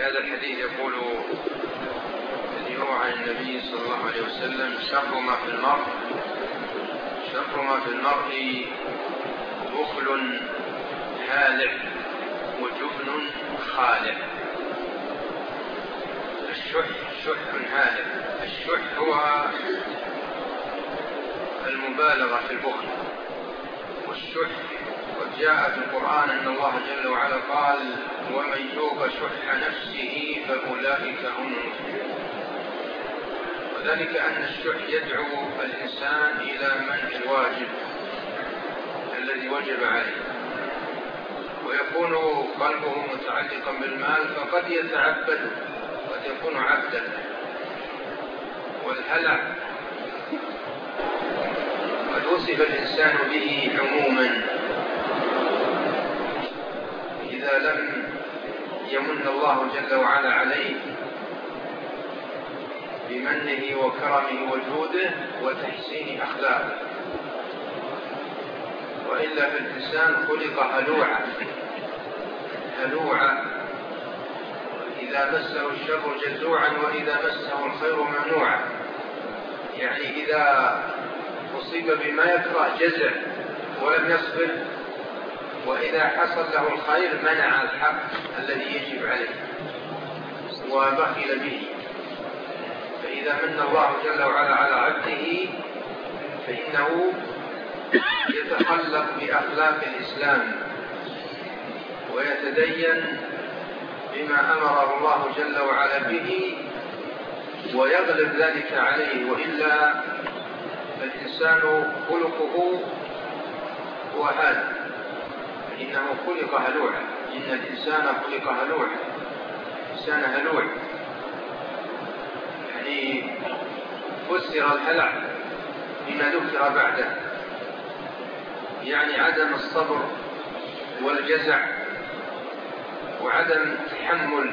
هذا الحديث يقول الذي روى عن النبي صلى الله عليه وسلم: شر ما في المرء بخل هالع وجبن خالع. الشح شح هالع. الشح هو المبالغة في البخل والشح. قد جاء في القرآن أن الله جل وعلا قال: ومن يوق شح نفسه فأولئك هم المفلحون. وذلك أن الشح يدعو الإنسان إلى منع الواجب الذي وجب عليه، ويكون قلبه متعلقا بالمال فقد يتعبد، قد يكون عبدا. والهلع قد وصف الإنسان به عموما إذا لم يمن الله جل وعلا عليه بمنه وكرمه وجوده وتحسين أخلاقه، وإلا فالإنسان خلق هلوعا إذا مسه الشر جزوعا وإذا مسه الخير منوعا. يعني إذا أصيب بما يكره جزع ولم يصبر، وإذا حصل له الخير منع الحق الذي يجب عليه وبخل به. فإذا من الله جل وعلا على عبده فإنه يتخلق بأخلاق الإسلام ويتدين بما أمره الله جل وعلا به ويغلب ذلك عليه، وإلا فالإنسان خلقه هو هذا، إنه خلق هلوعا. إن الإنسان خلق هلوعا، إنسان هلوع. يعني فسر الهلع بما ذكر بعده، يعني عدم الصبر والجزع وعدم التحمل،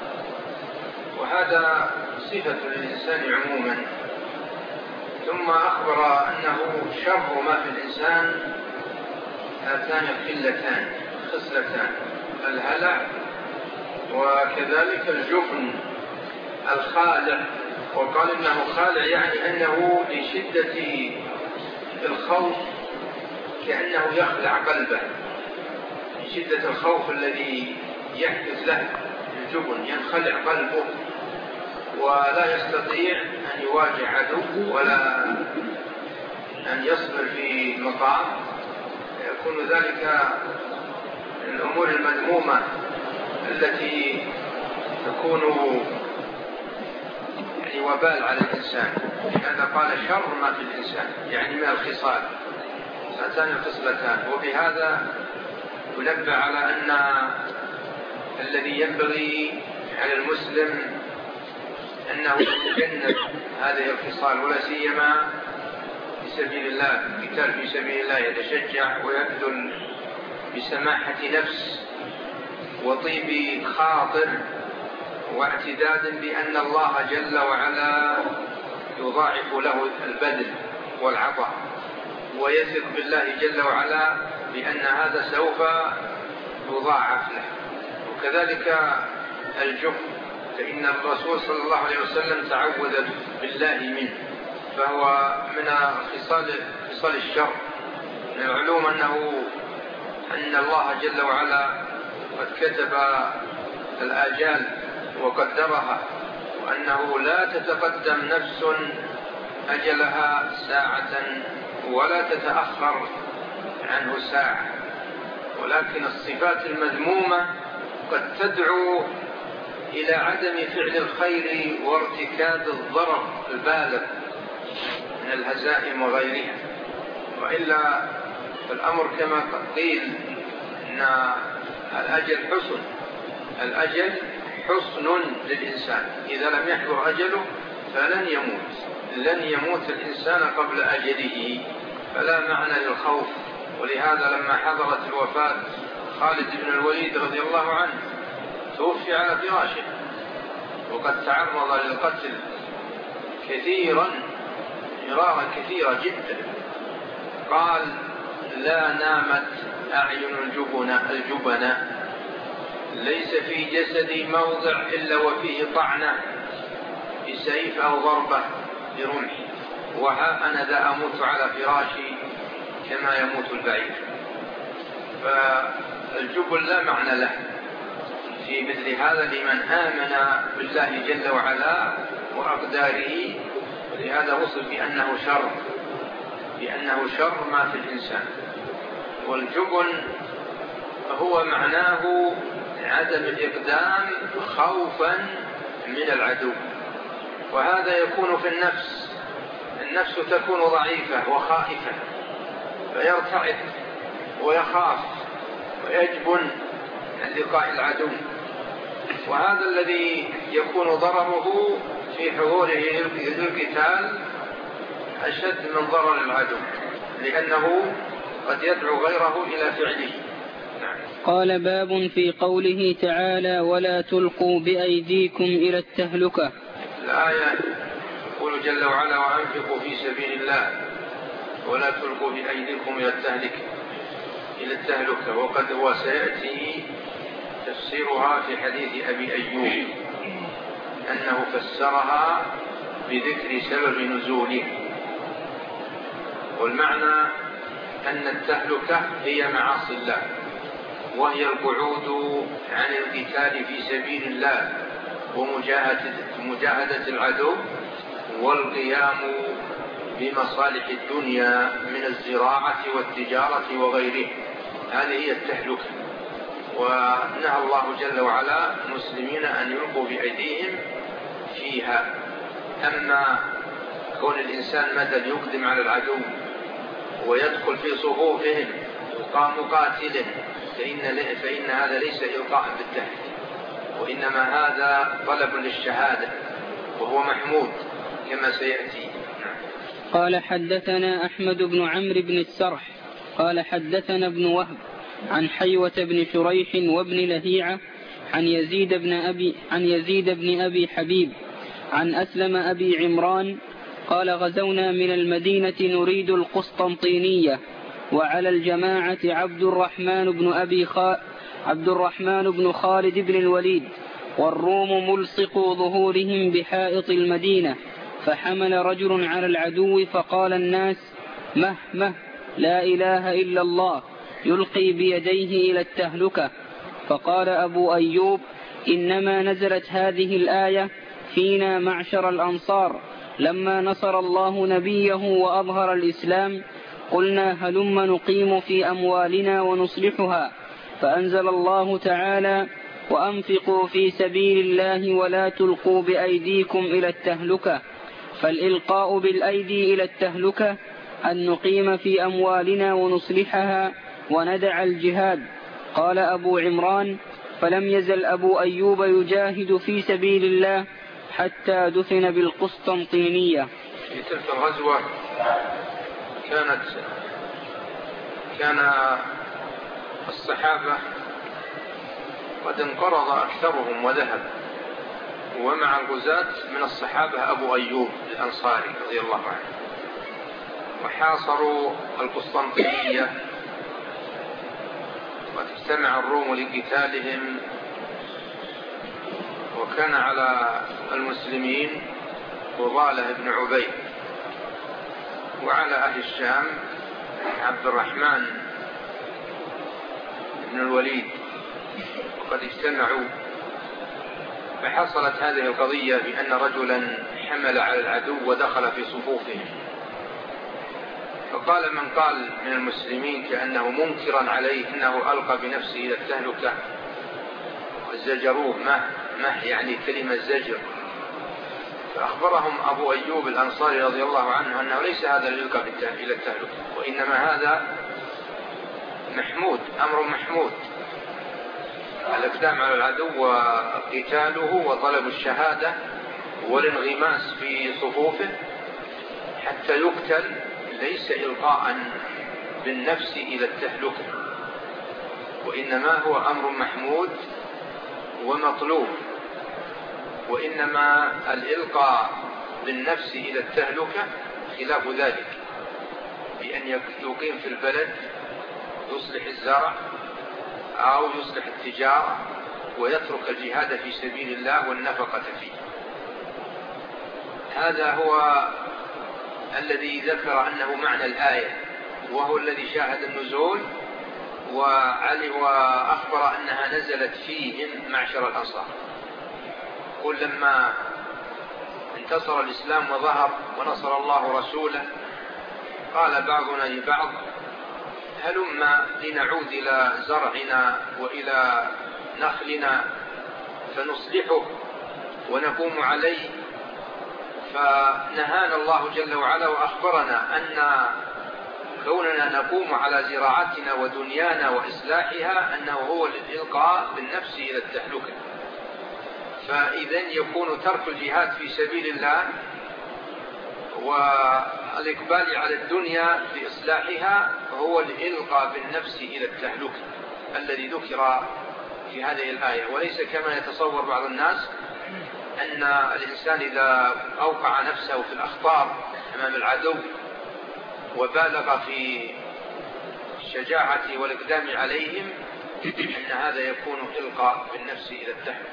وهذا صفة للإنسان عموما. ثم أخبر أنه شر ما في الإنسان هاتان خصلتان: الهلع وكذلك الجبن الخالع. وقال إنه خالع يعني أنه لشدة الخوف كأنه يخلع قلبه، من شدة الخوف الذي يحدث له الجبن ينخلع قلبه ولا يستطيع أن يواجه عدوه ولا أن يصبر في المقام. يكون ذلك من الأمور المذمومة التي تكون يعني وبال على الإنسان. هذا قال شر ما في الإنسان، يعني من الخصال هاتان الخصلتان. وبهذا ينبه على أن الذي ينبغي على المسلم أنه يتجنب هذه الخصال، ولا سيما في سبيل الله، القتال في سبيل الله، يتشجع ويبذل بسماحة نفس وطيب خاطر واعتداد بأن الله جل وعلا يضاعف له البذل والعطاء، ويثق بالله جل وعلا بأن هذا سوف يضاعف له. وكذلك الجبن، فإن الرسول صلى الله عليه وسلم تعوذ بالله منه، فهو من خصال الشر. من العلوم أن الله جل وعلا قد كتب الآجال وقدرها، وأنه لا تتقدم نفس أجلها ساعة ولا تتأخر عنه ساعة. ولكن الصفات المذمومة قد تدعو إلى عدم فعل الخير وارتكاب الضرر البالغ من الهزائم وغيرها. وإلا الأمر كما قيل أن الأجل حسن للإنسان، إذا لم يحضر أجله لن يموت الإنسان قبل أجله، فلا معنى للخوف. ولهذا لما حضرت الوفاة خالد بن الوليد رضي الله عنه توفي على فراشه وقد تعرض للقتل مرارا كثيرة جدا، قال: لا نامت أعين الجبنة ليس في جسدي موضع إلا وفيه طعنة بسيف أو ضربة برمح، وها أنا ذا أموت على فراشي كما يموت البعير. فالجبن لا معنى له في مثل هذا لمن آمن بالله جل وعلا وأقداره، ولهذا وصف بأنه شر ما في الإنسان. والجبن هو معناه عدم الإقدام خوفا من العدو، وهذا يكون في النفس تكون ضعيفة وخائفة، فيرتعد ويخاف ويجبن عن لقاء العدو، وهذا الذي يكون ضرره في حضوره للقتال أشد من ضرر العدو، لأنه قد يدعو غيره إلى فعله. قال: باب في قوله تعالى: ولا تلقوا بأيديكم إلى التهلكة. الآية يقول جل وعلا: وأنفقوا في سبيل الله ولا تلقوا بأيديكم إلى التهلكة. وقد هو سيأتي تفسيرها في حديث أبي أيوب أنه فسرها بذكر سبب نزوله، والمعنى أن التهلكة هي معاصي الله، وهي القعود عن القتال في سبيل الله ومجاهدة العدو والقيام بمصالح الدنيا من الزراعة والتجارة وغيره. هذه هي التهلكة، ونهى الله جل وعلا المسلمين أن يلقوا بأيديهم فيها. أما كون الإنسان مثلا يقدم على العدو ويدخل في صفوفهم مقاتلا، فإن هذا ليس إلقاء بالتهلكة، وإنما هذا طلب للشهادة، وهو محمود كما سيأتي. قال: حدثنا أحمد بن عمرو بن السرح قال: حدثنا ابن وهب عن حيوة بن شريح وابن لهيعة عن يزيد بن أبي حبيب عن أسلم أبي عمران قال: غزونا من المدينة نريد القسطنطينية، وعلى الجماعة عبد الرحمن بن خالد بن الوليد، والروم ملصقوا ظهورهم بحائط المدينة، فحمل رجل على العدو فقال الناس: مه لا إله إلا الله، يلقي بيديه إلى التهلكة. فقال أبو أيوب: إنما نزلت هذه الآية فينا معشر الأنصار لما نصر الله نبيه وأظهر الإسلام، قلنا هلم نقيم في أموالنا ونصلحها، فأنزل الله تعالى: وأنفقوا في سبيل الله ولا تلقوا بأيديكم إلى التهلكة. فالإلقاء بالأيدي إلى التهلكة أن نقيم في أموالنا ونصلحها وندع الجهاد. قال أبو عمران: فلم يزل أبو أيوب يجاهد في سبيل الله حتى دفن بالقسطنطينية. في تلك الغزوة كان الصحابة قد انقرض أكثرهم وذهب، ومع الغزاة من الصحابة أبو أيوب الأنصاري رضي الله عنه، وحاصروا القسطنطينية، واجتمع الروم لقتالهم، وكان على المسلمين فضالة بن عبيد، وعلى أهل الشام عبد الرحمن بن الوليد، وقد اجتمعوا. فحصلت هذه القضية بأن رجلا حمل على العدو ودخل في صفوفهم، فقال من قال من المسلمين كأنه منكرا عليه إنه ألقى بنفسه إلى التهلكة، وزجروه مه يعني كلمة زجر. فأخبرهم أبو أيوب الأنصاري رضي الله عنه أنه ليس هذا اللي يلقى إلى التهلكة، وإنما هذا أمر محمود، الإقدام على العدو وقتاله وطلب الشهادة والانغماس في صفوفه حتى يقتل، ليس إلقاء بالنفس إلى التهلكة، وإنما هو أمر محمود ومطلوب. وإنما الإلقاء بالنفس إلى التهلكة خلاف ذلك، بأن يقيم في البلد يصلح الزرع أو يصلح التجارة ويترك الجهاد في سبيل الله والنفقة فيه. هذا هو الذي ذكر أنه معنى الآية، وهو الذي شاهد النزول وأخبر أنها نزلت فيهم معشر الأنصار. قل لما انتصر الإسلام وظهر ونصر الله رسوله قال بعضنا لبعض هلما لنعود إلى زرعنا وإلى نخلنا فنصلحه ونقوم عليه. فنهانا الله جل وعلا وأخبرنا أن كوننا نقوم على زراعتنا ودنيانا وإصلاحها أنه هو الإلقاء بالنفس إلى التهلكة. فإذا يكون ترك الجهاد في سبيل الله والإقبال على الدنيا بإصلاحها هو الإلقاء بالنفس إلى التهلكة الذي ذكر في هذه الآية، وليس كما يتصور بعض الناس أن الإنسان إذا أوقع نفسه في الأخطار أمام العدو وبالغ في الشجاعة والإقدام عليهم أن هذا يكون إلقاء بالنفس إلى التهلكة.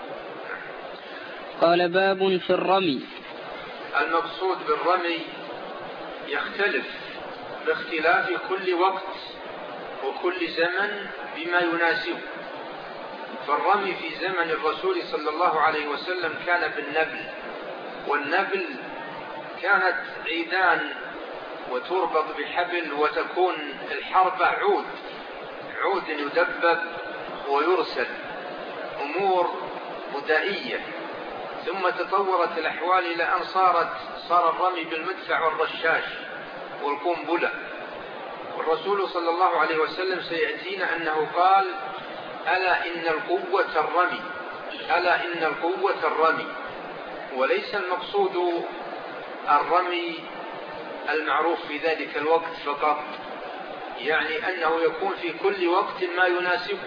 قال باب في الرمي. المقصود بالرمي يختلف باختلاف كل وقت وكل زمن بما يناسبه. فالرمي في زمن الرسول صلى الله عليه وسلم كان بالنبل، والنبل كانت عيدان وتربط بحبل وتكون الحربة عود يدبب ويرسل، أمور بدائية. ثم تطورت الأحوال إلى أن صار الرمي بالمدفع والرشاش والقنبلة. والرسول صلى الله عليه وسلم سيأتينا أنه قال ألا إن القوة الرمي، ألا إن القوة الرمي. وليس المقصود الرمي المعروف في ذلك الوقت فقط، يعني أنه يكون في كل وقت ما يناسبه.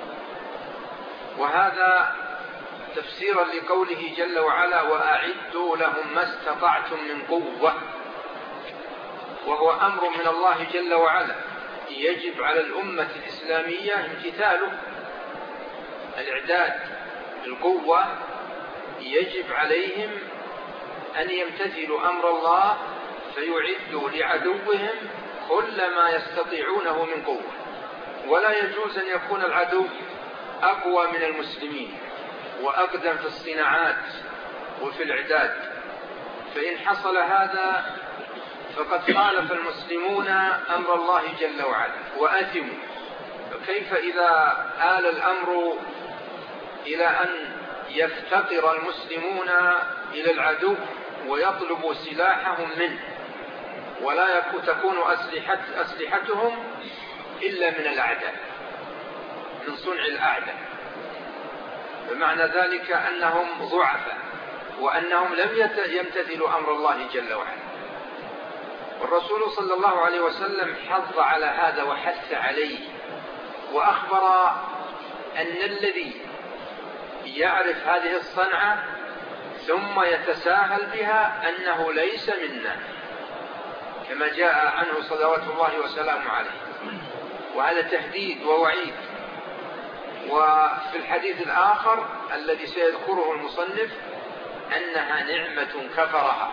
وهذا تفسيرا لقوله جل وعلا وأعدوا لهم ما استطعتم من قوة، وهو أمر من الله جل وعلا يجب على الأمة الإسلامية امتثاله. الإعداد القوة يجب عليهم أن يمتثلوا أمر الله فيعدوا لعدوهم كل ما يستطيعونه من قوة. ولا يجوز أن يكون العدو أقوى من المسلمين وأقدم في الصناعات وفي الإعداد، فإن حصل هذا فقد خالف المسلمون أمر الله جل وعلا وآثموا. فكيف إذا آل الأمر إلى أن يفتقر المسلمون إلى العدو ويطلبوا سلاحهم منه، ولا تكون أسلحتهم إلا من الأعداء، من صنع الأعداء. بمعنى ذلك أنهم ضعفاء وأنهم لم يمتثلوا أمر الله جل وعلا. والرسول صلى الله عليه وسلم حض على هذا وحث عليه، وأخبر أن الذي يعرف هذه الصنعة ثم يتساهل بها أنه ليس منا، كما جاء عنه صلوات الله وسلامه عليه. وهذا تهديد ووعيد. وفي الحديث الآخر الذي سيذكره المصنف أنها نعمة كفرها،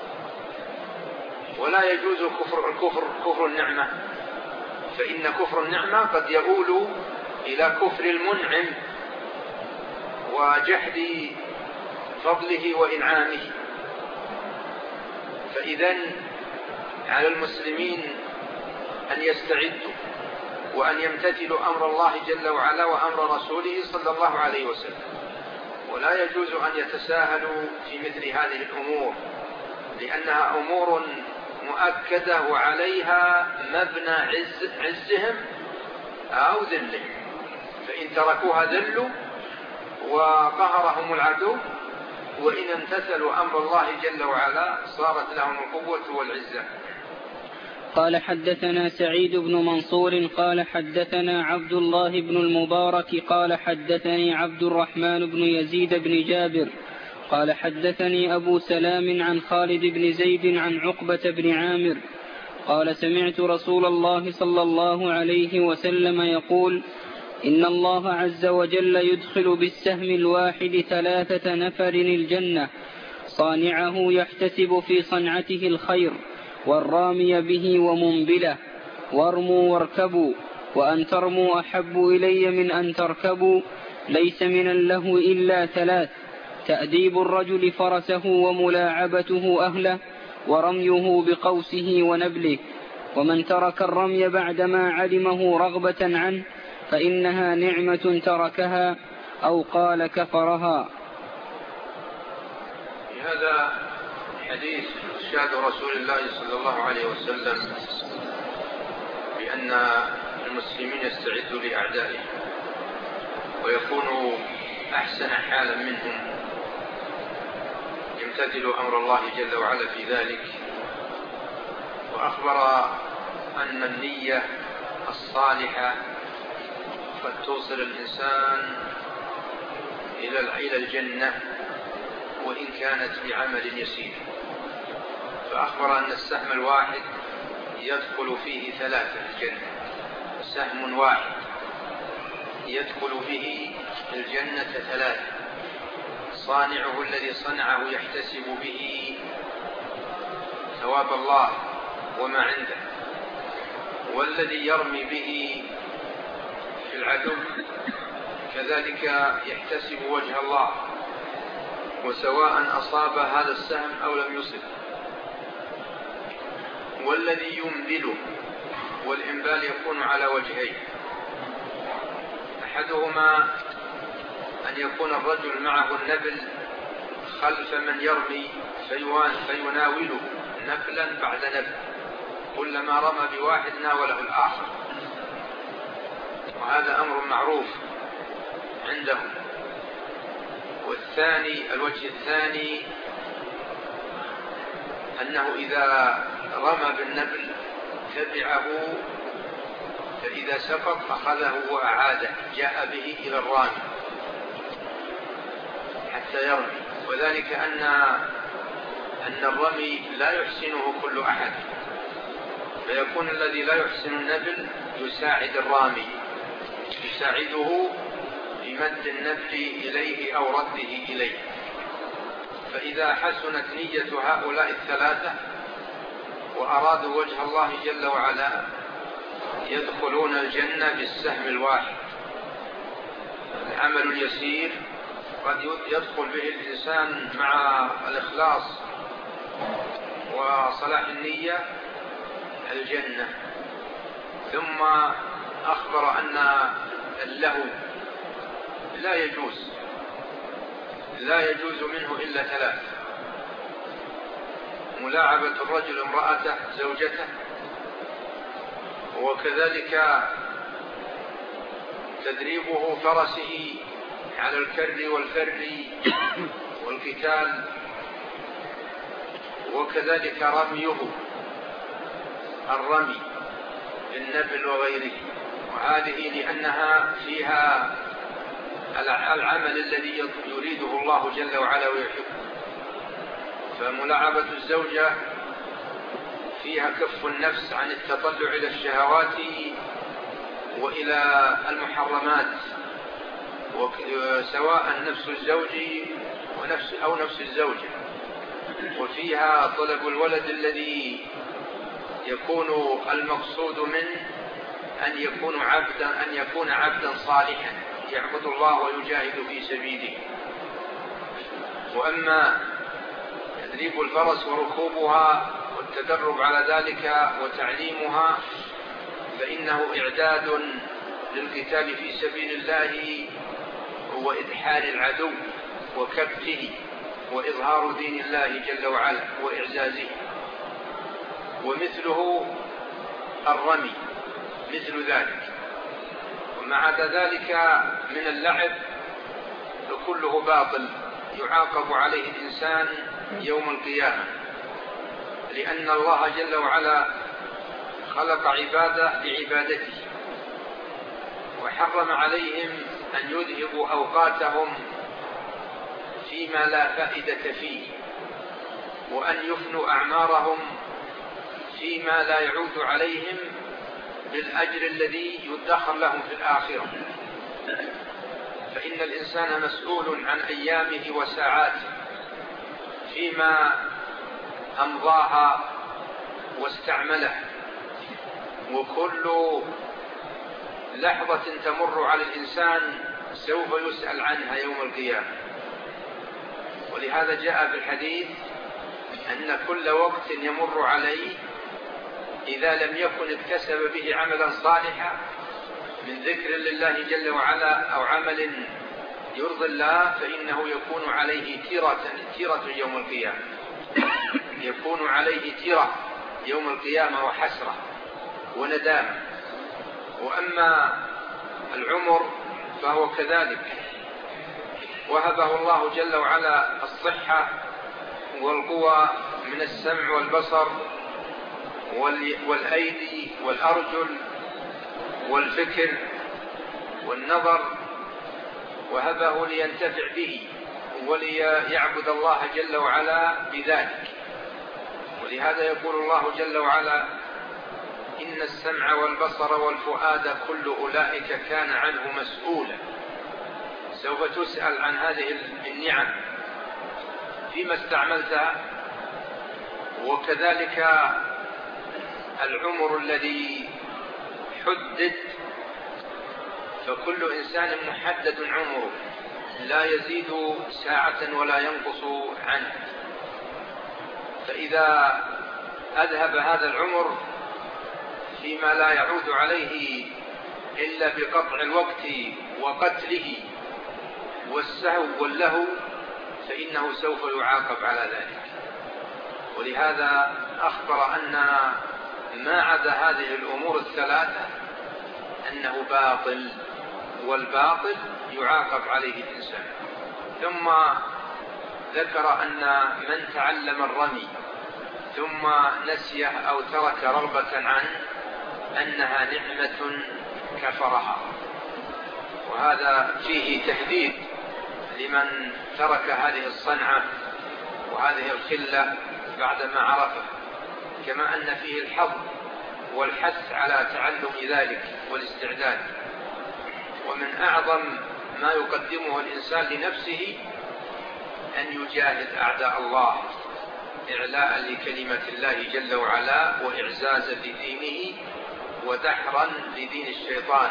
ولا يجوز كفر النعمة، فإن كفر النعمة قد يؤول إلى كفر المنعم وجحد فضله وإنعامه. فإذن على المسلمين أن يستعدوا وأن يمتثلوا أمر الله جل وعلا وأمر رسوله صلى الله عليه وسلم، ولا يجوز أن يتساهلوا في مثل هذه الأمور، لأنها أمور مؤكدة وعليها مبنى عزهم أو ذلهم. فإن تركوها ذلوا وقهرهم العدو، وإن امتثلوا أمر الله جل وعلا صارت لهم القوة والعزة. قال حدثنا سعيد بن منصور قال حدثنا عبد الله بن المبارك قال حدثني عبد الرحمن بن يزيد بن جابر قال حدثني أبو سلام عن خالد بن زيد عن عقبة بن عامر قال سمعت رسول الله صلى الله عليه وسلم يقول إن الله عز وجل يدخل بالسهم الواحد 3 نفر الجنة، صانعه يحتسب في صنعته الخير، والرامي به ومنبله. وارموا واركبوا، وأن ترموا أحب إلي من أن تركبوا. ليس من اللهو إلا 3: تأديب الرجل فرسه وملاعبته أهله، ورميه بقوسه ونبله. ومن ترك الرمي بعدما علمه رغبة عنه فإنها نعمة تركها، أو قال كفرها. في هذا الحديث إرشاد رسول الله صلى الله عليه وسلم بأن المسلمين يستعدوا لأعدائهم ويكونوا أحسن حالا منهم، يمتثلوا أمر الله جل وعلا في ذلك. وأخبر أن النية الصالحة قد توصل الإنسان إلى الجنة وإن كانت بعمل يسير. فأخبر أن السهم الواحد يدخل فيه 3 الجنة، سهم واحد يدخل به الجنة 3: صانعه الذي صنعه يحتسب به ثواب الله وما عنده، والذي يرمي به في العدو كذلك يحتسب وجه الله، وسواء أصاب هذا السهم أو لم يصب. والذي ينبله، والإنبال يكون على وجهين: أحدهما أن يكون الرجل معه النبل خلف من يرمي فيناوله نبلا بعد نبل، كلما رمى بواحد ناوله الآخر، وهذا أمر معروف عندهم. الوجه الثاني أنه إذا رمى بالنبل تبعه، فإذا سقط أخذه وأعاده، جاء به إلى الرامي حتى يرمي. وذلك أن الرمي لا يحسنه كل أحد، فيكون الذي لا يحسن النبل يساعد الرامي، يساعده بمد النبل إليه أو رده إليه. فإذا حسنت نية هؤلاء 3 وأرادوا وجه الله جل وعلا يدخلون الجنة بالسهم الواحد. العمل اليسير قد يدخل به الإنسان مع الإخلاص وصلاح النية الجنة. ثم أخبر أن اللهو لا يجوز منه إلا 3: ملاعبة الرجل امرأته زوجته، وكذلك تدريبه فرسه على الكر والفر والقتال، وكذلك رميه الرمي بالنبل وغيره. وهذه لأنها فيها العمل الذي يريده الله جل وعلا ويحبه. فملاعبة الزوجة فيها كف النفس عن التطلع إلى الشهوات وإلى المحرمات، سواء نفس الزوج أو نفس الزوجة. وفيها طلب الولد الذي يكون المقصود منه أن يكون عبدا صالحا يعبد الله ويجاهد في سبيله. وأما تدريب الفرس وركوبها والتدرب على ذلك وتعليمها فإنه إعداد للقتال في سبيل الله، هو إدحار العدو وكبته وإظهار دين الله جل وعلا وإعزازه. ومثله الرمي مثل ذلك. وما عدا ذلك من اللعب فكله باطل يعاقب عليه الإنسان يوم القيامة، لأن الله جل وعلا خلق عباده بعبادته، وحرم عليهم أن يذهبوا أوقاتهم فيما لا فائدة فيه، وأن يفنوا أعمارهم فيما لا يعود عليهم بالأجر الذي يدخر لهم في الآخرة. فإن الإنسان مسؤول عن أيامه وساعاته فيما أمضاها واستعملها، وكل لحظة تمر على الإنسان سوف يسأل عنها يوم القيامة. ولهذا جاء في الحديث أن كل وقت يمر عليه إذا لم يكن اكتسب به عملا صالحا من ذكر لله جل وعلا أو عمل يرضي الله فإنه يكون عليه تيرة يوم القيامة، يكون عليه تيرة يوم القيامة وحسرة وندامة. وأما العمر فهو كذلك، وهبه الله جل وعلا الصحة والقوى من السمع والبصر والأيدي والأرجل والفكر والنظر، وهبه لينتفع به وليعبد الله جل وعلا بذلك. ولهذا يقول الله جل وعلا: إن السمع والبصر والفؤاد كل أولئك كان عنه مسؤولا. سوف تسأل عن هذه النعم فيما استعملتها. وكذلك العمر الذي حدد، فكل إنسان محدد عمره لا يزيد ساعة ولا ينقص عنه. فإذا أذهب هذا العمر فيما لا يعود عليه إلا بقطع الوقت وقتله والسهو واللهو فإنه سوف يعاقب على ذلك. ولهذا أخبر أن ما عدا هذه الأمور الثلاثة أنه باطل، والباطل يعاقب عليه الإنسان. ثم ذكر أن من تعلم الرمي ثم نسيه أو ترك رغبة عنه أنها نعمة كفرها، وهذا فيه تهديد لمن ترك هذه الصنعة وهذه الخلة بعدما عرفه، كما أن فيه الحظ والحث على تعلم ذلك والاستعداد. ومن أعظم ما يقدمه الإنسان لنفسه أن يجاهد أعداء الله إعلاء لكلمة الله جل وعلا وإعزازا لدينه ودحرا لدين الشيطان.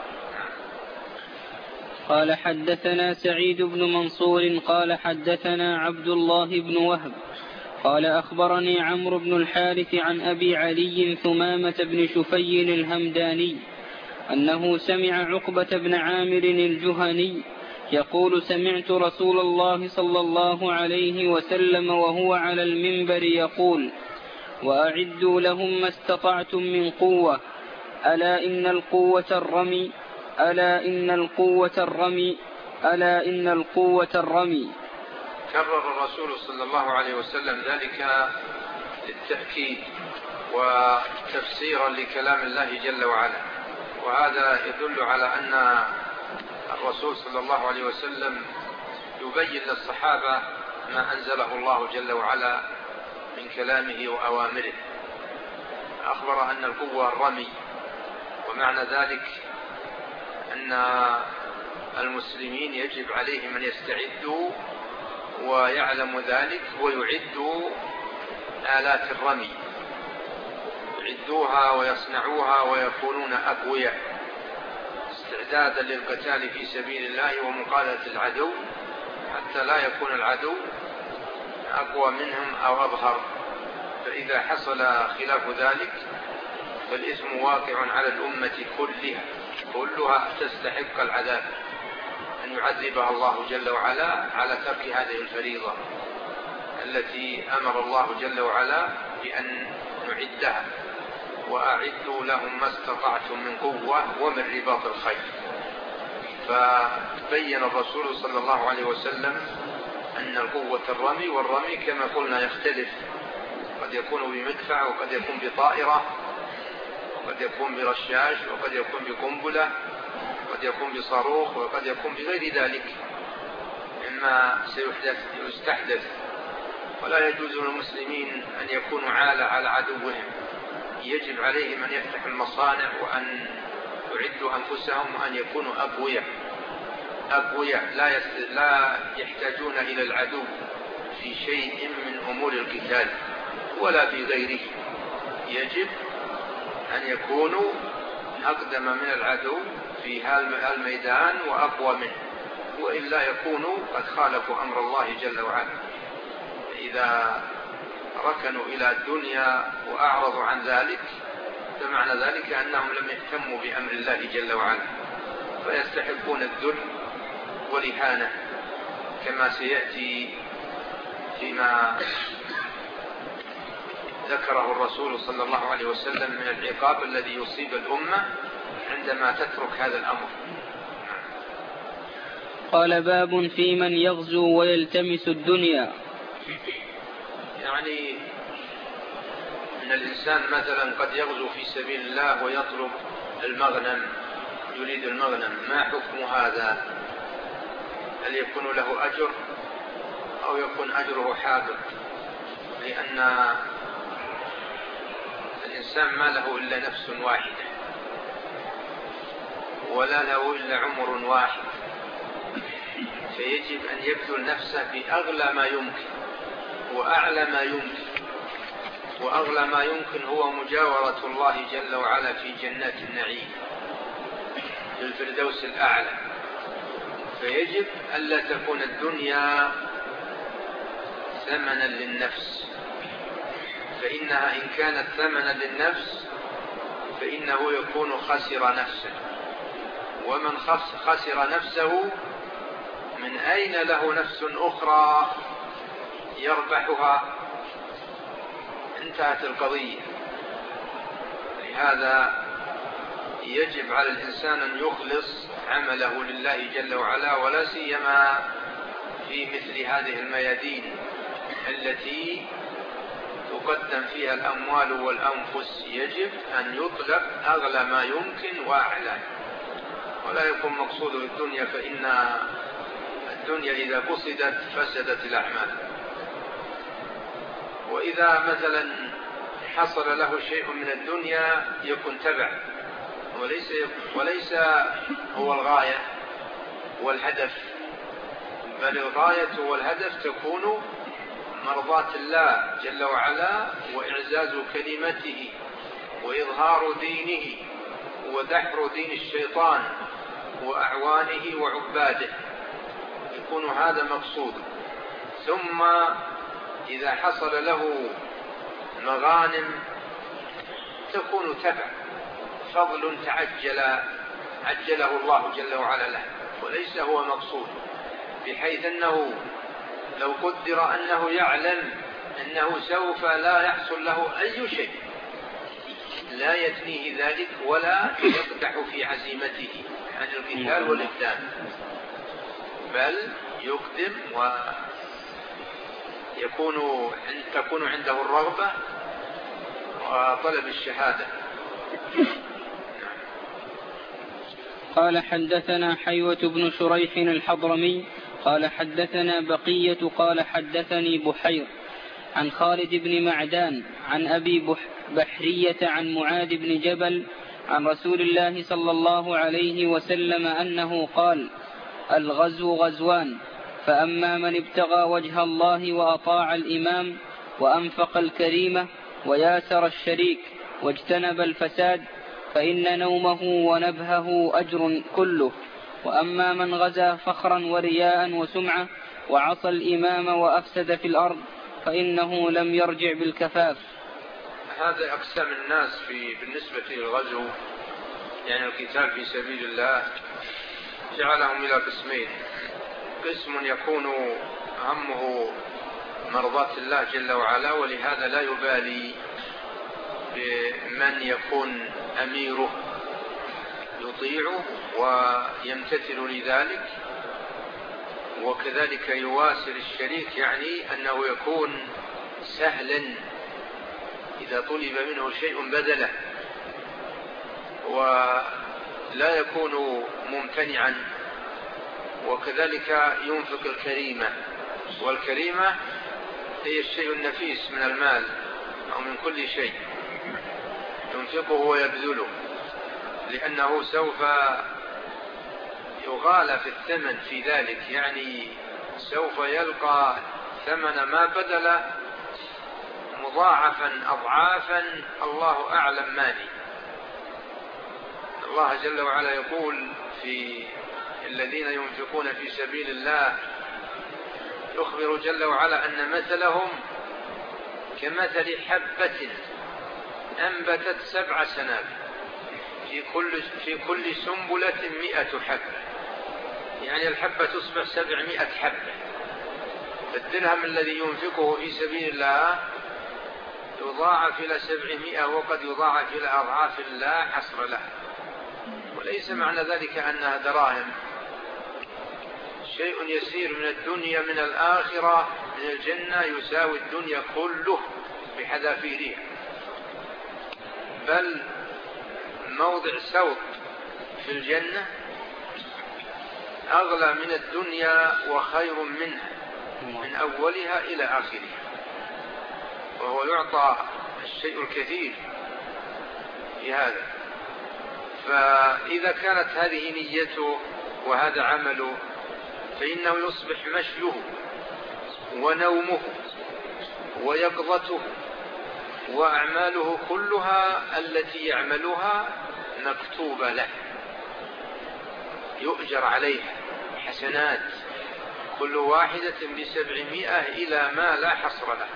قال: حدثنا سعيد بن منصور قال حدثنا عبد الله بن وهب قال أخبرني عمرو بن الحارث عن أبي علي ثمامة بن شفي الهمداني أنه سمع عقبة بن عامر الجهني يقول: سمعت رسول الله صلى الله عليه وسلم وهو على المنبر يقول: وأعدوا لهم ما استطعتم من قوة، ألا إن القوة الرمي، ألا إن القوة الرمي، ألا إن القوة الرمي. كرر الرسول صلى الله عليه وسلم ذلك للتأكيد وتفسيرا لكلام الله جل وعلا. وهذا يدل على أن الرسول صلى الله عليه وسلم يبين للصحابة ما أنزله الله جل وعلا من كلامه وأوامره. أخبر أن القوة الرمي، ومعنى ذلك أن المسلمين يجب عليهم أن يستعدوا ويعلموا ذلك ويعدوا آلات الرمي، يعدوها ويصنعوها ويكونون أقوياء استعدادا للقتال في سبيل الله ومقاتلة العدو، حتى لا يكون العدو أقوى منهم أو أظهر. فإذا حصل خلاف ذلك فالإثم واقع على الأمة كلها تستحق العذاب، أن يعذبها الله جل وعلا على ترك هذه الفريضة التي أمر الله جل وعلا بأن نعدها. وأعدوا لهم ما استطعتم من قوة ومن رباط الخيل. فبين الرسول صلى الله عليه وسلم أن القوة الرمي، والرمي كما قلنا يختلف، قد يكون بمدفع وقد يكون بطائرة وقد يكون برشاش وقد يكون بقنبلة وقد يكون بصاروخ وقد يكون بغير ذلك مما سيستحدث. ولا يجوز للمسلمين أن يكونوا عالة على عدوهم، يجب عليهم أن يفتحوا المصانع وأن يعدوا أنفسهم وأن يكونوا أقوياء. أقوياء لا يحتاجون إلى العدو في شيء من أمور القتال ولا في غيره. يجب أن يكونوا أقدم من العدو في هذا الميدان وأقوى منه، وإلا يكونوا قد خالفوا أمر الله جل وعلا. إذا ركنوا إلى الدنيا وأعرضوا عن ذلك فمعنى ذلك أنهم لم يهتموا بأمر الله جل وعلا، فيستحقون الذل والإهانة كما سيأتي فيما ذكره الرسول صلى الله عليه وسلم من العقاب الذي يصيب الأمة عندما تترك هذا الأمر. قال باب في من يغزو ويلتمس الدنيا. يعني أن الإنسان مثلا قد يغزو في سبيل الله ويطلب المغنم، يريد المغنم، ما حكم هذا؟ هل يكون له أجر أو يكون أجره حابط؟ لأن الإنسان ما له إلا نفس واحدة ولا له إلا عمر واحد، فيجب أن يبذل نفسه بأغلى ما يمكن وأعلى ما يمكن. وأغلى ما يمكن هو مجاورة الله جل وعلا في جنات النعيم في الفردوس الأعلى. فيجب ألا تكون الدنيا ثمنا للنفس، فإنها إن كانت ثمنا للنفس فإنه يكون خسر نفسه، ومن خسر نفسه من أين له نفس أخرى يربحها؟ انتهت القضية. لهذا يجب على الإنسان أن يخلص عمله لله جل وعلا، ولا سيما في مثل هذه الميادين التي تقدم فيها الأموال والأنفس. يجب أن يطلب أغلى ما يمكن وأعلى، ولا يكون مقصود الدنيا، فإن الدنيا إذا قصدت فسدت الأعمال. وإذا مثلا حصل له شيء من الدنيا يكون تبع، وليس هو الغاية والهدف، بل الغاية والهدف تكون مرضاة الله جل وعلا وإعزاز كلمته وإظهار دينه ودحر دين الشيطان وأعوانه وعباده، يكون هذا مقصود. ثم إذا حصل له مغانم تكون تبع، فضل عجله الله جل وعلا له، وليس هو مقصود، بحيث أنه لو قدر أنه يعلم أنه سوف لا يحصل له أي شيء لا يتنيه ذلك ولا يقدح في عزيمته عن القتال والإقدام، بل يقدم تكون عنده الرغبة وطلب الشهادة. قال حدثنا حيوة بن شريح الحضرمي قال حدثنا بقية قال حدثني بحير عن خالد بن معدان عن أبي بحرية عن معاذ بن جبل عن رسول الله صلى الله عليه وسلم أنه قال: الغزو غزوان، فأما من ابتغى وجه الله وأطاع الإمام وأنفق الكريمة وياسر الشريك واجتنب الفساد فإن نومه ونبهه أجر كله. وأما من غزا فخرا ورياء وسمعة وعصى الإمام وأفسد في الأرض فإنه لم يرجع بالكفاف. هذا أقسام الناس بالنسبة للغزو، يعني القتال في سبيل الله، جعلهم إلى قسمين: قسم يكون همه مرضاة الله جل وعلا، ولهذا لا يبالي بمن يكون أميره، يطيعه ويمتثل لذلك، وكذلك يواسر الشريك، يعني أنه يكون سهلا إذا طلب منه شيء بذله، ولا يكون ممتنعا، وكذلك ينفق الكريمة، والكريمة هي الشيء النفيس من المال أو من كل شيء ينفقه ويبذله، لأنه سوف يغالى في الثمن في ذلك، يعني سوف يلقى ثمن ما بدل مضاعفا أضعافا الله أعلم مالي. الله جل وعلا يقول في الذين ينفقون في سبيل الله، يخبر جل وعلا أن مثلهم كمثل حبة أنبتت 7 سنابل في كل سنبلة 100 حبة، يعني الحبة تصبح 700 حبة. الدرهم الذي ينفقه في سبيل الله يضاعف إلى 700، وقد يضاعف إلى أضعاف لا حصر له. وليس معنى ذلك أنها دراهم، شيء يسير من الدنيا من الآخرة من الجنة يساوي الدنيا كله بحذافيرها، بل موضع سوط في الجنة أغلى من الدنيا وخير منها من أولها إلى آخرها، وهو يعطى الشيء الكثير في هذا. فإذا كانت هذه نيته وهذا عمله فإنه يصبح مشيه ونومه ويقظته وأعماله كلها التي يعملها مكتوبة له، يؤجر عليها حسنات كل واحدة ب700 إلى ما لا حصر له،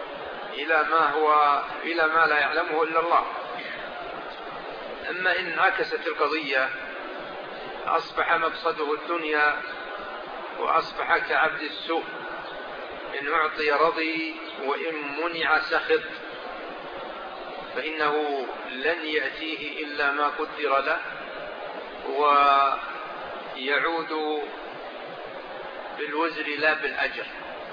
إلى ما لا يعلمه إلا الله. أما إن انعكست القضية أصبح مقصده الدنيا وأصبح كعبد السوء، إن أعطي رضي وإن منع سخط، فإنه لن يأتيه إلا ما قدر له، ويعود بالوزر لا بالأجر.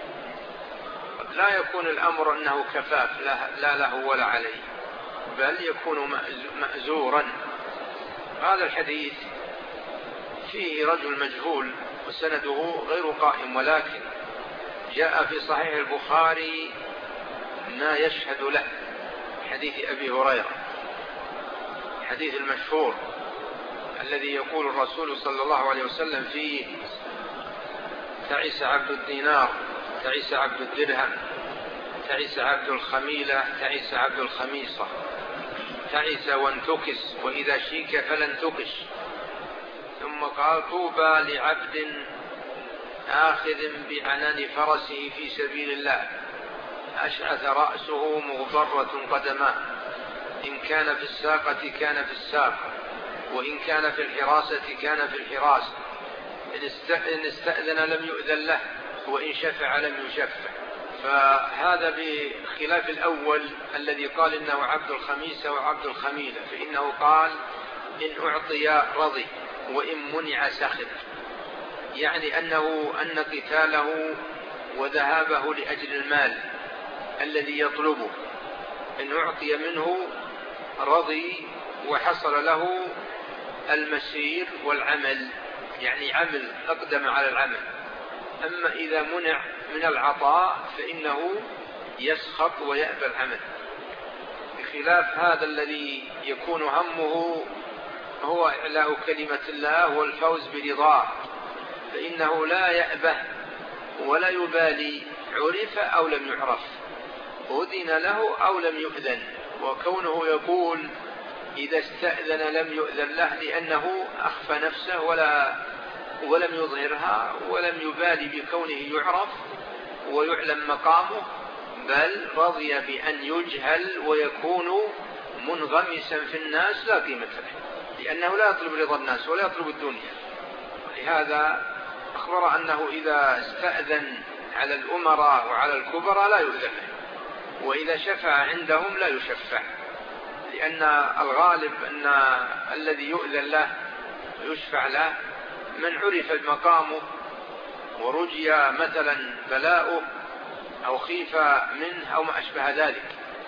لا يكون الأمر أنه كفاف لا له ولا عليه، بل يكون مأزورا. هذا الحديث فيه رجل مجهول وسنده غير قائم، ولكن جاء في صحيح البخاري ما يشهد له، حديث أبي هريرة، حديث المشهور الذي يقول الرسول صلى الله عليه وسلم فيه: تعس عبد الدينار، تعس عبد الدرهم، تعس عبد الخميلة، تعس عبد الخميصة، تعس وانتكس، وإذا شيك فلن تكش. ثم قال: طوبى لعبد آخذ بعنان فرسه في سبيل الله، أشعث رأسه مغبرة قدماه، إن كان في الساقة كان في الساق، وإن كان في الحراسة كان في الحراسة، إن استأذن لم يؤذن له، وإن شفع لم يشفع. فهذا بخلاف الأول الذي قال إنه عبد الخميسة وعبد الخميلة، فإنه قال: إن أعطي رضي وإن منع سخط، يعني أن قتاله وذهابه لأجل المال الذي يطلبه، إن أعطي منه رضي وحصل له المسير والعمل، يعني عمل أقدم على العمل. أما إذا منع من العطاء فإنه يسخط ويأبى العمل، بخلاف هذا الذي يكون همه هو إعلاء كلمة الله والفوز برضاه، فإنه لا يأبه ولا يبالي عرف أو لم يعرف، أذن له أو لم يؤذن. وكونه يقول إذا استأذن لم يؤذن له لأنه أخفى نفسه ولم يظهرها ولم يبالي بكونه يعرف ويعلم مقامه، بل رضي بأن يجهل ويكون منغمسا في الناس لا قيمة له، لأنه لا يطلب رضا الناس ولا يطلب الدنيا. لهذا أخبر أنه إذا استأذن على الأمراء وعلى الكبراء لا يؤذن له، وإذا شفع عندهم لا يشفع، لأن الغالب أن الذي يؤذن له ويشفع له من عرف مقامه ورجي مثلا بلاؤه أو خيف منه أو ما أشبه ذلك.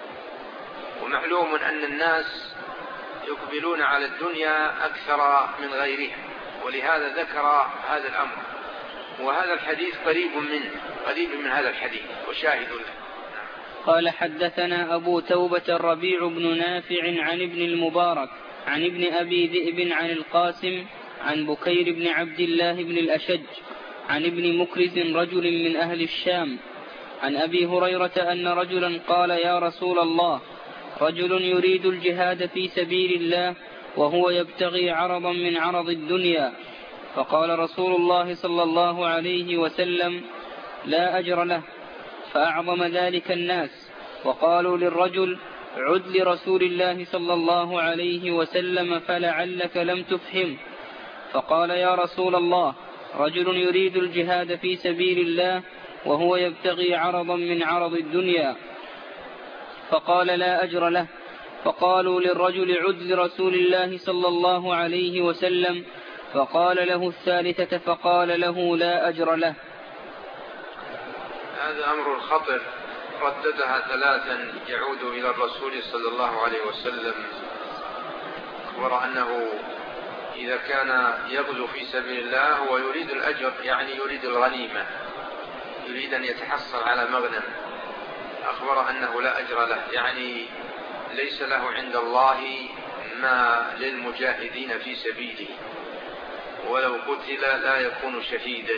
ومعلوم أن الناس يقبلون على الدنيا أكثر من غيرها، ولهذا ذكر هذا الأمر. وهذا الحديث قريب من هذا الحديث وشاهد له. قال: حدثنا أبو توبة الربيع بن نافع عن ابن المبارك عن ابن أبي ذئب عن القاسم عن بكير بن عبد الله بن الأشج عن ابن مكرز رجل من أهل الشام عن أبي هريرة أن رجلا قال يا رسول الله رجل يريد الجهاد في سبيل الله وهو يبتغي عرضا من عرض الدنيا، فقال رسول الله صلى الله عليه وسلم لا أجر له، فأعظم ذلك الناس، وقالوا للرجل عد لرسول الله صلى الله عليه وسلم فلعلك لم تفهم، فقال يا رسول الله رجل يريد الجهاد في سبيل الله وهو يبتغي عرضا من عرض الدنيا، فقال لا أجر له، فقالوا للرجل عد لرسول الله صلى الله عليه وسلم، فقال له الثالثة فقال له لا أجر له. هذا أمر خطر رددها ثلاثا يعود إلى الرسول صلى الله عليه وسلم، أخبر أنه إذا كان يغزو في سبيل الله هو يريد الأجر، يعني يريد الغنيمة، يريد أن يتحصل على مغنم، أخبر أنه لا أجر له، يعني ليس له عند الله ما للمجاهدين في سبيله، ولو قتل لا يكون شهيدا.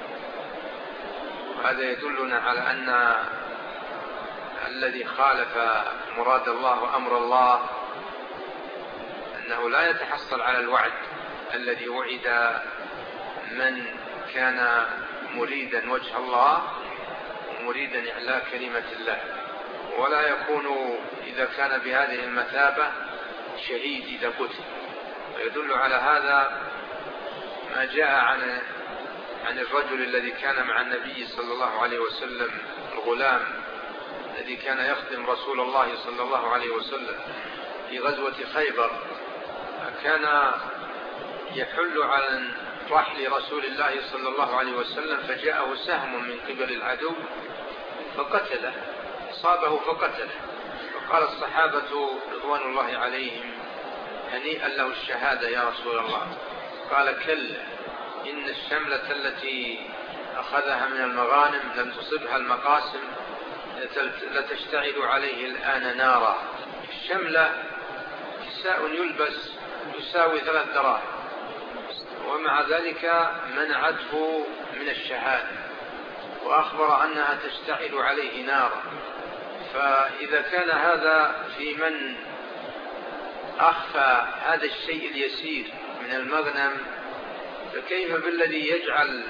هذا يدلنا على أن الذي خالف مراد الله وأمر الله أنه لا يتحصل على الوعد الذي وعد من كان مريدا وجه الله ومريدا إعلاء كلمة الله، ولا يكون إذا كان بهذه المثابة شهيد إذا قتل. ويدل على هذا ما جاء عن الرجل الذي كان مع النبي صلى الله عليه وسلم، الغلام الذي كان يخدم رسول الله صلى الله عليه وسلم في غزوة خيبر، كان يحل عن رحل رسول الله صلى الله عليه وسلم، فجاءه سهم من قبل العدو فقتله، أصابه فقتله، فقال الصحابة رضوان الله عليهم هنيئا له الشهادة يا رسول الله، قال كلا إن الشملة التي أخذها من المغانم لم تصبها المقاسم لتشتعل عليه الآن نارا. الشملة كساء يلبس يساوي 3 دراهم، ومع ذلك منعته من الشهادة وأخبر أنها تشتعل عليه نارا. فإذا كان هذا في من أخفى هذا الشيء اليسير من المغنم، فكيف بالذي يجعل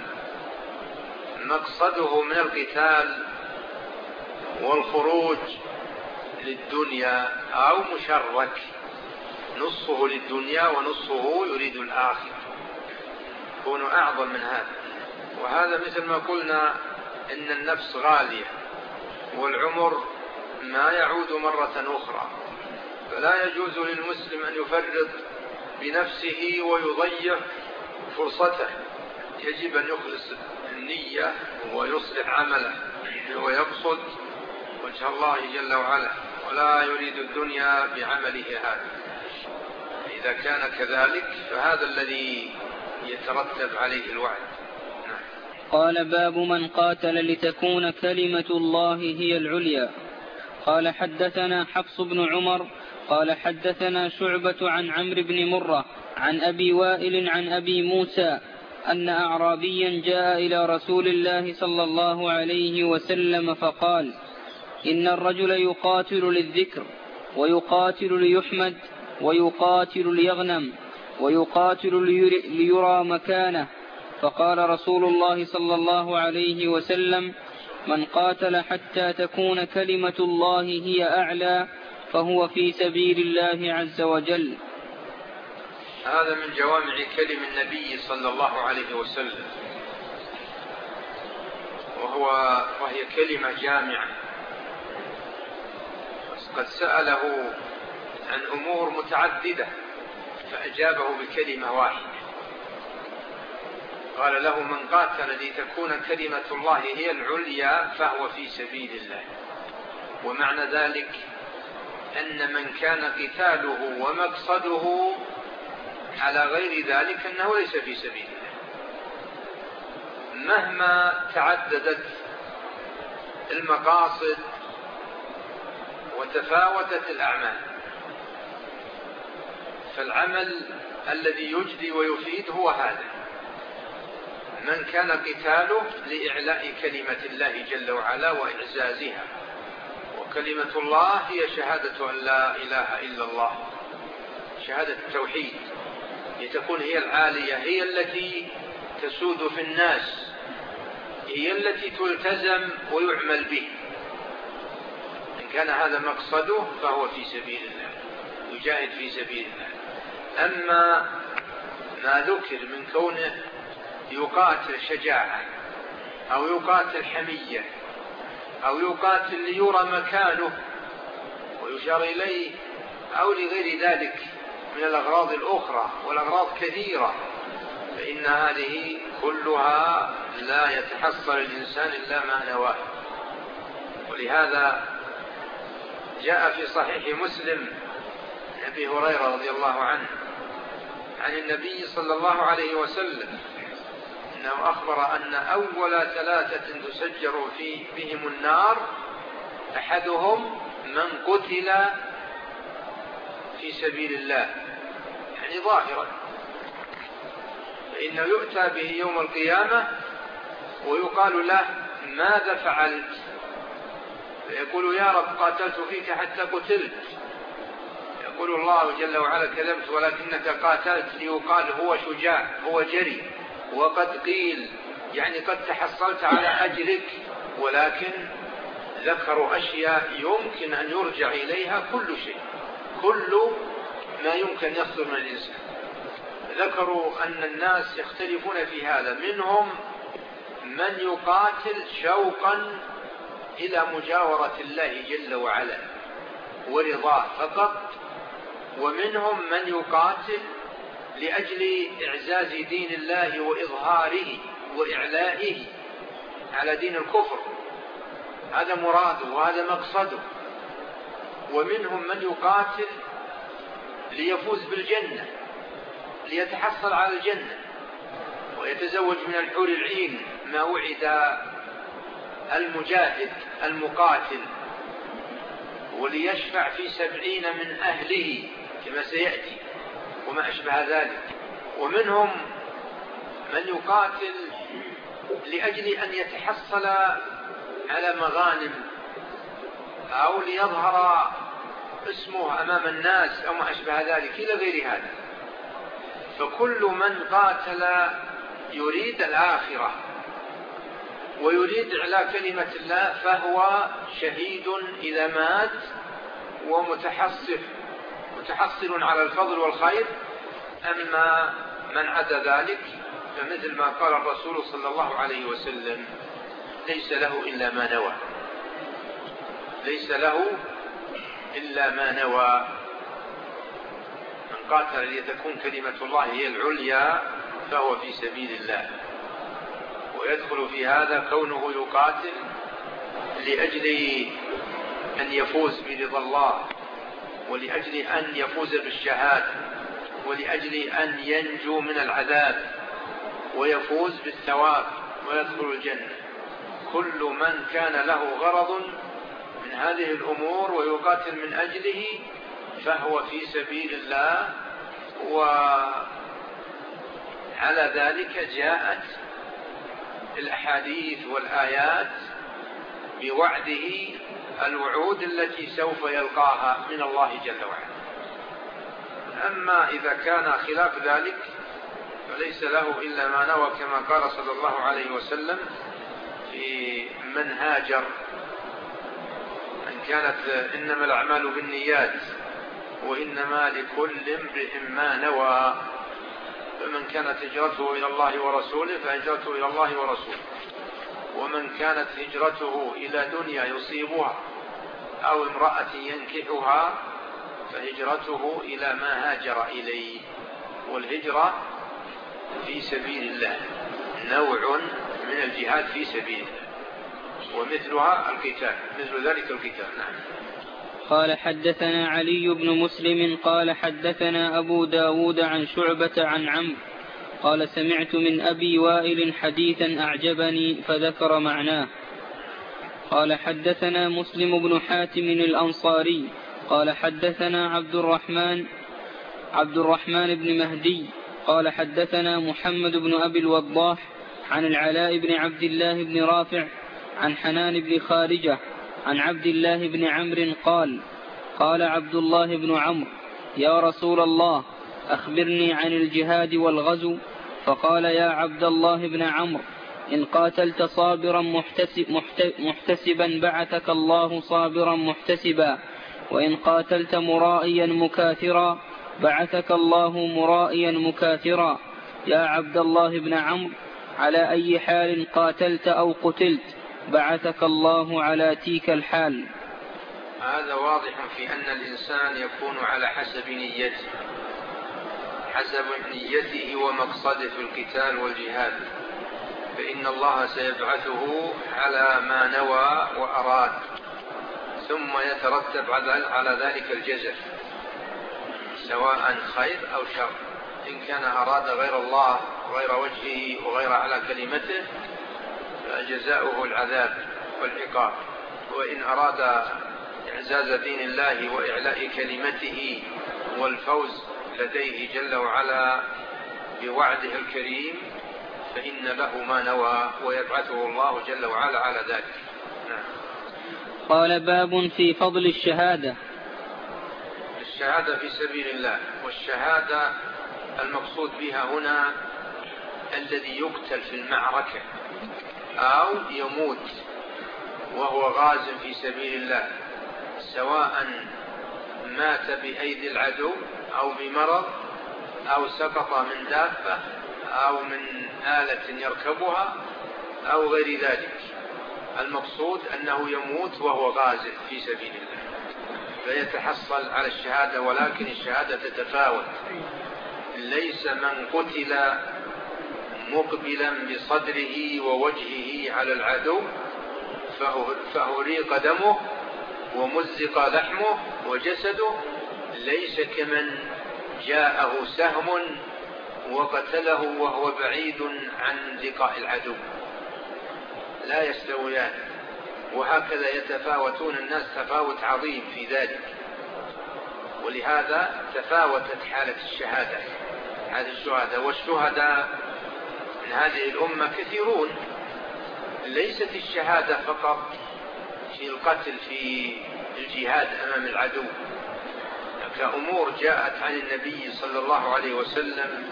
مقصده من القتال والخروج للدنيا أو مشرك، نصه للدنيا ونصه يريد الآخرة، يكون أعظم من هذا. وهذا مثل ما قلنا إن النفس غالية والعمر ما يعود مرة أخرى، فلا يجوز للمسلم أن يفرط بنفسه ويضيع فرصته، يجب أن يخلص النية ويصلح عمله ويقصد وجه الله جل وعلا، ولا يريد الدنيا بعمله هذا. إذا كان كذلك فهذا الذي يترتب عليه الوعد. قال باب من قاتل لتكون كلمة الله هي العليا. قال حدثنا حفص بن عمر قال حدثنا شعبة عن عمرو بن مرة عن أبي وائل عن أبي موسى أن أعرابيا جاء إلى رسول الله صلى الله عليه وسلم فقال إن الرجل يقاتل للذكر ويقاتل ليحمد ويقاتل ليغنم ويقاتل ليرى مكانه، فقال رسول الله صلى الله عليه وسلم من قاتل حتى تكون كلمة الله هي أعلى فهو في سبيل الله عز وجل. هذا من جوامع كلم النبي صلى الله عليه وسلم، وهي كلمة جامعة. قد سأله عن أمور متعددة فأجابه بكلمة واحدة، قال له من قاتل لتكون كلمة الله هي العليا فهو في سبيل الله. ومعنى ذلك أن من كان قتاله ومقصده على غير ذلك أنه ليس في سبيل الله، مهما تعددت المقاصد وتفاوتت الأعمال. فالعمل الذي يجدي ويفيد هو هذا، من كان قتاله لإعلاء كلمة الله جل وعلا وإعزازها، وكلمة الله هي شهادة أن لا إله إلا الله، شهادة التوحيد، لتكون هي العالية، هي التي تسود في الناس، هي التي تلتزم ويعمل به. إن كان هذا مقصده فهو في سبيل الله، يجاهد في سبيل الله. أما ما ذكر من كونه يقاتل شجاعة أو يقاتل حمية أو يقاتل ليرى مكانه ويشار إليه أو لغير ذلك من الأغراض الأخرى، والأغراض كثيرة، فإن هذه كلها لا يتحصل الإنسان إلا ما نواه. ولهذا جاء في صحيح مسلم عن أبي هريرة رضي الله عنه عن النبي صلى الله عليه وسلم أنه أخبر أن أول 3 تسجر بهم النار أحدهم من قتل في سبيل الله، يعني ظاهرا، فإنه يؤتى به يوم القيامة ويقال له ماذا فعلت؟ فيقول يا رب قاتلت فيك حتى قتلت. يقول الله جل وعلا كذبت ولكنك قاتلت ليقال هو شجاع، هو جري، وقد قيل يعني قد تحصلت على أجرك، ولكن ذكروا أشياء يمكن أن يرجع إليها كل شيء، كل ما يمكن يصدر من الإنسان. ذكروا أن الناس يختلفون في هذا، منهم من يقاتل شوقا إلى مجاورة الله جل وعلا ورضاه فقط، ومنهم من يقاتل لأجل إعزاز دين الله وإظهاره وإعلائه على دين الكفر، هذا مراده وهذا مقصده. ومنهم من يقاتل ليفوز بالجنة، ليتحصل على الجنة ويتزوج من الحور العين ما وعد المجاهد المقاتل، وليشفع في 70 من أهله كما سيأتي وما أشبه ذلك. ومنهم من يقاتل لأجل أن يتحصل على مغانم أو ليظهر اسمه أمام الناس أو ما أشبه ذلك إلى غير هذا. فكل من قاتل يريد الآخرة ويريد إعلاء كلمة الله فهو شهيد إذا مات ومتحصل على الفضل والخير. أما من عدا ذلك فمثل ما قال الرسول صلى الله عليه وسلم ليس له إلا ما نوى، ليس له إلا ما نوى. من قاتل لتكون كلمة الله هي العليا فهو في سبيل الله. ويدخل في هذا كونه يقاتل لأجل أن يفوز برضا الله، ولأجل أن يفوز بالشهادة، ولأجل أن ينجو من العذاب ويفوز بالثواب ويدخل الجنة. كل من كان له غرض من هذه الأمور ويقاتل من أجله فهو في سبيل الله. وعلى ذلك جاءت الأحاديث والآيات بوعده الوعود التي سوف يلقاها من الله جل وعلا. أما إذا كان خلاف ذلك فليس له إلا ما نوى، كما قال صلى الله عليه وسلم في من هاجر، من كانت إنما الأعمال بالنيات وإنما لكل امرئ ما نوى، فمن كانت هجرته إلى الله ورسوله فهجرته إلى الله ورسوله، ومن كانت هجرته إلى دنيا يصيبها أو امرأة ينكحها فهجرته إلى ما هاجر إليه. والهجرة في سبيل الله نوع من الجهاد في سبيل الله، ومثلها القتال، مثل ذلك القتال. نعم. قال حدثنا علي بن مسلم قال حدثنا أبو داود عن شعبة عن عمرو قال سمعت من أبي وائل حديثا أعجبني فذكر معناه. قال حدثنا مسلم بن حاتم الأنصاري قال حدثنا عبد الرحمن عبد الرحمن بن مهدي قال حدثنا محمد بن أبي الوضاح عن العلاء بن عبد الله بن رافع عن حنان بن خارجة عن عبد الله بن عمرو قال قال عبد الله بن عمرو يا رسول الله أخبرني عن الجهاد والغزو. فقال يا عبد الله بن عمرو إن قاتلت صابرا محتسبا بعثك الله صابرا محتسبا، وإن قاتلت مرائيا مكاثرا بعثك الله مرائيا مكاثرا. يا عبد الله بن عمرو على أي حال قاتلت أو قتلت بعثك الله على تلك الحال. هذا واضح في أن الإنسان يكون على حسب نيته ومقصده في القتال والجهاد، فإن الله سيبعثه على ما نوى وأراد، ثم يترتب على ذلك الجزاء سواء خير أو شر. إن كان أراد غير الله وغير وجهه وغير على كلمته فجزاؤه العذاب والعقاب، وإن أراد إعزاز دين الله وإعلاء كلمته والفوز لديه جل وعلا بوعده الكريم فإن له ما نوى ويبعثه الله جل وعلا على ذلك. نعم. قال باب في فضل الشهادة في سبيل الله. والشهادة المقصود بها هنا الذي يقتل في المعركة أو يموت وهو غاز في سبيل الله، سواء مات بأيدي العدو أو بمرض أو سقط من دابة أو من آلة يركبها أو غير ذلك. المقصود أنه يموت وهو غاز في سبيل الله فيتحصل على الشهادة. ولكن الشهادة تتفاوت، ليس من قتل مقبلا بصدره ووجهه على العدو فأريق دمه ومزق لحمه وجسده، ليس كمن جاءه سهم وقتله وهو بعيد عن لقاء العدو، لا يستويان. وهكذا يتفاوتون الناس تفاوت عظيم في ذلك، ولهذا تفاوتت حالة الشهادة. هذه الشهادة والشهداء من هذه الأمة كثيرون. ليست الشهادة فقط في القتل في الجهاد أمام العدو، كأمور جاءت عن النبي صلى الله عليه وسلم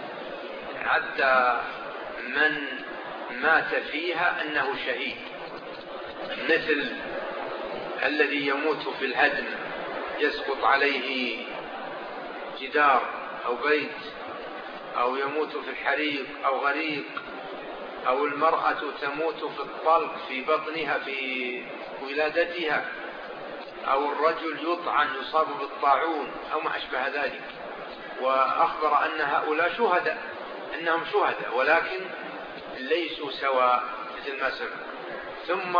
حتى من مات فيها أنه شهيد، مثل الذي يموت في الهدم، يسقط عليه جدار أو بيت، أو يموت في الحريق أو غريق، أو المرأة تموت في الطلق في بطنها في ولادتها، أو الرجل يطعن يصاب بالطاعون أو ما أشبه ذلك. وأخبر أن هؤلاء شهداء، أنهم شهداء ولكن ليسوا سواء مثل ما سمع. ثم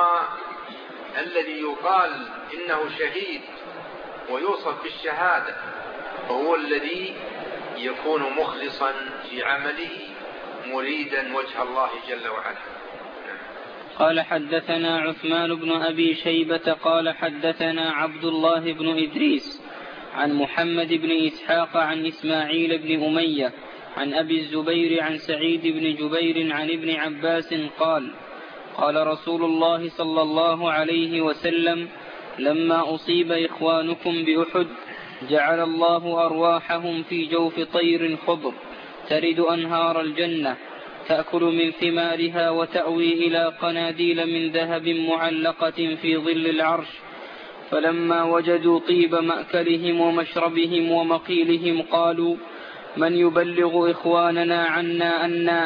الذي يقال إنه شهيد ويوصف بالشهادة هو الذي يكون مخلصا في عمله مريدا وجه الله جل وعلا. قال حدثنا عثمان بن أبي شيبة قال حدثنا عبد الله بن إدريس عن محمد بن إسحاق عن إسماعيل بن أمية عن أبي الزبير عن سعيد بن جبير عن ابن عباس قال قال رسول الله صلى الله عليه وسلم لما أصيب إخوانكم بأحد جعل الله أرواحهم في جوف طير خضر ترد أنهار الجنة تأكل من ثمارها وتأوي إلى قناديل من ذهب معلقة في ظل العرش. فلما وجدوا طيب مأكلهم ومشربهم ومقيلهم قالوا من يبلغ إخواننا عنا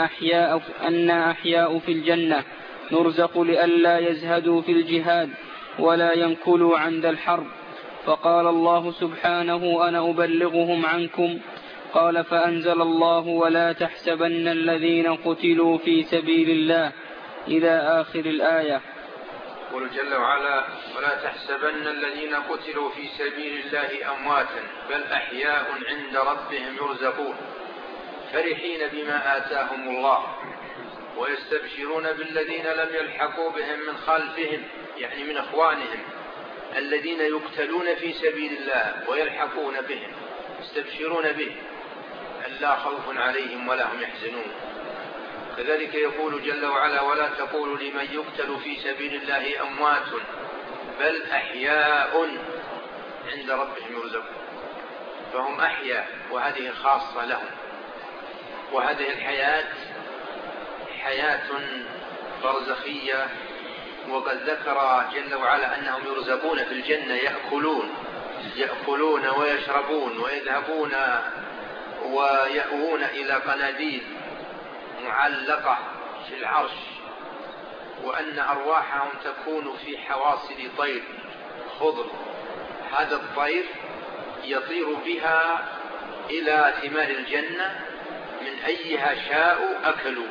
أنا أحياء في الجنة نرزق لئلا يزهدوا في الجهاد ولا ينكلوا عند الحرب. فقال الله سبحانه أنا أبلغهم عنكم. قال فأنزل الله ولا تحسبن الذين قتلوا في سبيل الله إلى آخر الآية. يقول جل وعلا ولا تحسبن الذين قتلوا في سبيل الله أمواتا بل أحياء عند ربهم يرزقون فرحين بما آتاهم الله ويستبشرون بالذين لم يلحقوا بهم من خلفهم، يعني من أخوانهم الذين يقتلون في سبيل الله ويلحقون بهم يستبشرون به أن لا خوف عليهم ولا هم يحزنون. كذلك يقول جل وعلا: ولا تقولوا لمن يقتل في سبيل الله أموات بل أحياء عند ربهم يرزقون. فهم أحياء، وهذه خاصة لهم. وهذه الحياة حياة برزخية، وقد ذكر جل وعلا أنهم يرزقون في الجنة، يأكلون ويشربون ويذهبون ويأوون إلى قناديل معلقة في العرش، وأن أرواحهم تكون في حواصل طير خضر. هذا الطير يطير بها إلى ثمار الجنة من أيها شاء أكلوا،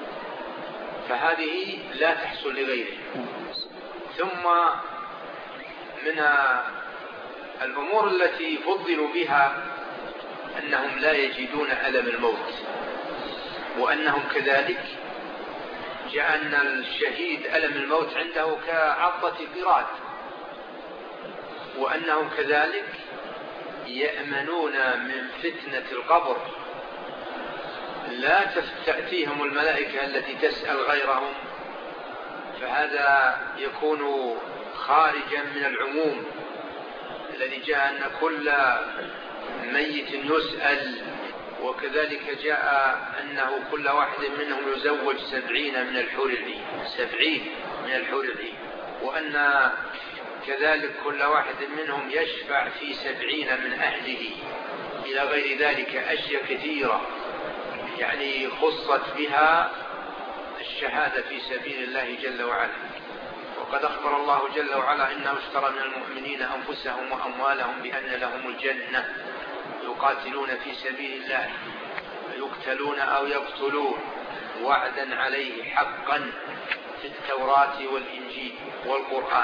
فهذه لا تحصل لغيره. ثم من الأمور التي فضلوا بها أنهم لا يجدون ألم الموت، وأنهم كذلك جاء أن الشهيد ألم الموت عنده كعضة قراد، وأنهم كذلك يأمنون من فتنة القبر، لا تأتيهم الملائكة التي تسأل غيرهم، فهذا يكون خارجا من العموم الذي جاء أن كل ميت يسأل. وكذلك جاء أنه كل واحد منهم يزوج 70 من الحور العين، 70 من الحور العين، وأن كذلك كل واحد منهم يشفع في 70 من أهله، إلى غير ذلك أشياء كثيرة يعني خصت بها الشهادة في سبيل الله جل وعلا. وقد أخبر الله جل وعلا إنه اشترى من المؤمنين أنفسهم وأموالهم بأن لهم الجنة يقاتلون في سبيل الله يقتلون أو يقتلون وعدا عليه حقا في التوراة والإنجيل والقرآن.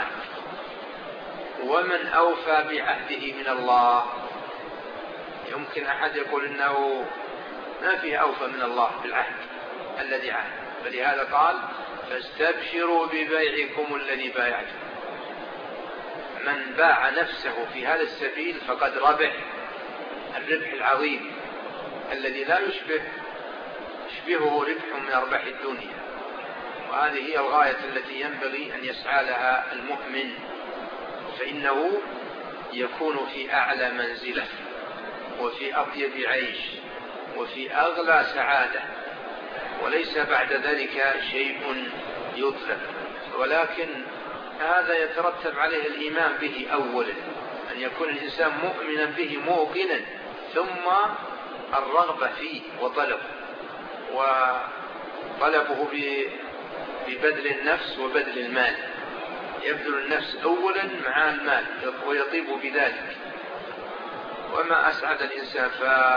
ومن أوفى بعهده من الله؟ يمكن أحد يقول إنه ما فيه أوفى من الله بالعهد الذي عهد، فلهذا قال: فاستبشروا ببيعكم الذي بايعتم. من باع نفسه في هذا السبيل فقد ربح الربح العظيم الذي لا يشبهه ربح من أرباح الدنيا. وهذه هي الغاية التي ينبغي أن يسعى لها المؤمن، فإنه يكون في أعلى منزلة وفي أطيب عيش وفي أغلى سعادة، وليس بعد ذلك شيء يطلب. ولكن هذا يترتب عليه الإيمان به أولا، أن يكون الإنسان مؤمنا به موقنا، ثم الرغبة فيه وطلبه ببذل النفس وبذل المال. يبذل النفس أولا مع المال ويطيب بذلك. وما أسعد الإنسان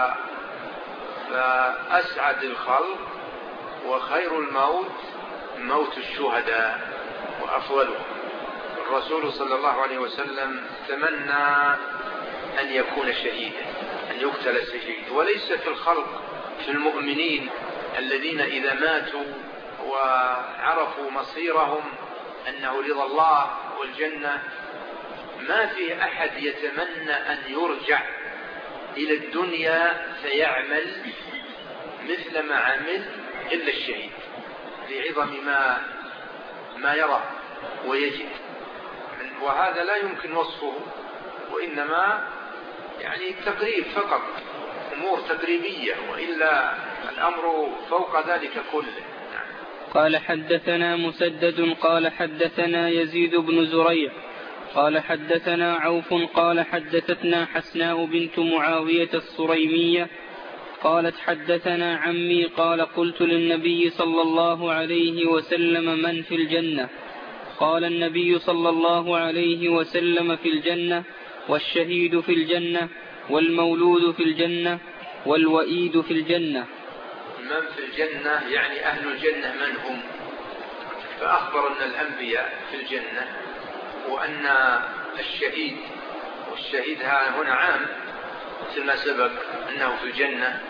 فأسعد الخلق، وخير الموت موت الشهداء وأفضله. الرسول صلى الله عليه وسلم تمنى أن يكون شهيدا، أن يقتل شهيد. وليس في الخلق في المؤمنين الذين إذا ماتوا وعرفوا مصيرهم أنه رضا الله والجنة، ما في أحد يتمنى أن يرجع إلى الدنيا فيعمل مثل ما عمل إلا الشهيد، لعظم ما يرى ويجد. وهذا لا يمكن وصفه، وإنما يعني تقريب فقط، أمور تقريبية، وإلا الأمر فوق ذلك كله. قال: حدثنا مسدد قال حدثنا يزيد بن زريع قال حدثنا عوف قال حدثتنا حسناء بنت معاوية الصريمية قالت: حدثنا عمي قال: قلت للنبي صلى الله عليه وسلم: من في الجنة؟ قال النبي صلى الله عليه وسلم: في الجنة، والشهيد في الجنة، والمولود في الجنة، والوئيد في الجنة. من في الجنة يعني أهل الجنة من هم؟ فأخبر أن الأنبياء في الجنة، وأن الشهيد، والشهيد هنا عام مثل ما سبق أنه في الجنة،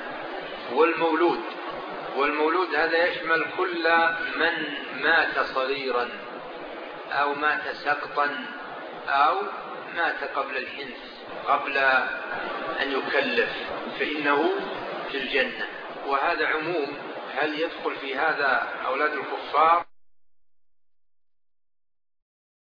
والمولود هذا يشمل كل من مات صغيرا أو مات سقطا أو مات قبل الحنث، قبل أن يكلف فإنه في الجنة. وهذا عموم، هل يدخل في هذا أولاد الكفار